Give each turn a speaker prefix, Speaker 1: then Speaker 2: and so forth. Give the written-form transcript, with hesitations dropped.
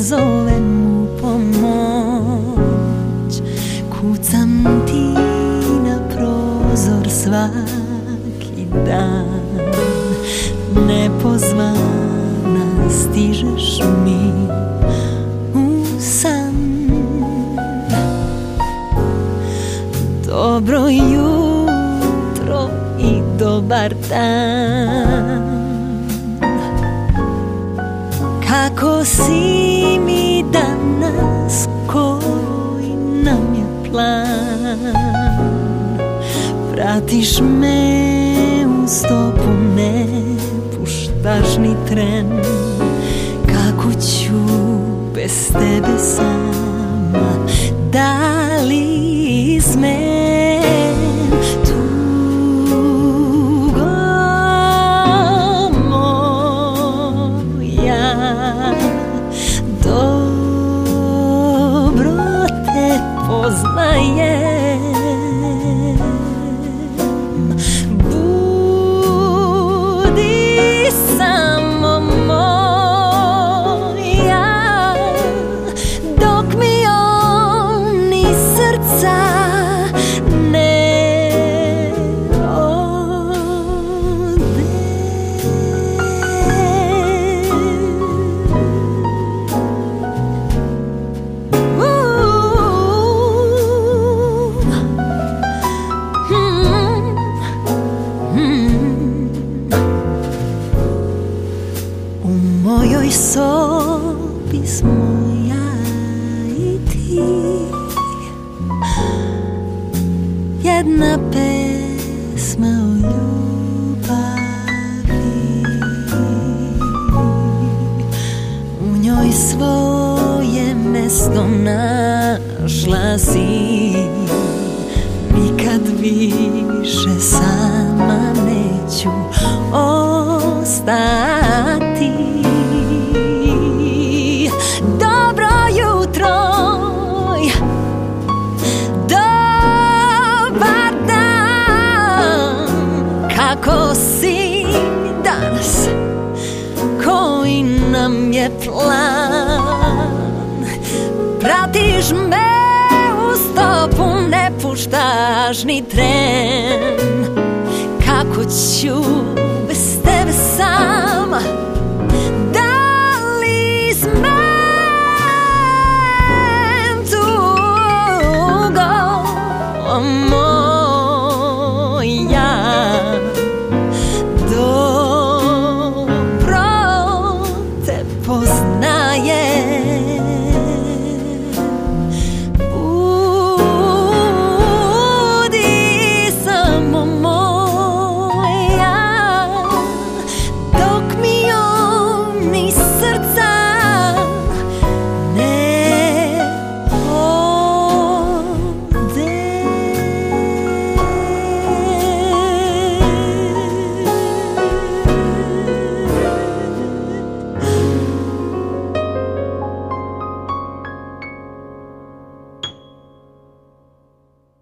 Speaker 1: zovem u pomoć, kucam ti na prozor svaki dan, nepozvana stižeš mi u san. Dobro jutro i dobar dan, kako si mi danas, koji nam je plan? Pratiš me u stopu, ne puštaš ni tren. Kako ću bez tebe sama, da li smem? Tugo moja, dobro te poznajem. Budi samo moja, dok mi on iz srca ne ode. U mojoj sobi smo ja i ti, jedna pesma o ljubavi. U njoj svoje mesto našla si, nikad više sama neću ostati. Dobro jutro, dobar dan, kako si danas, koji nam je plan? Pratiš me u stopu, ne puštaš ni tren. Kako ću bez tebe sama, da li smem? Tugo moja, dobro te poznam.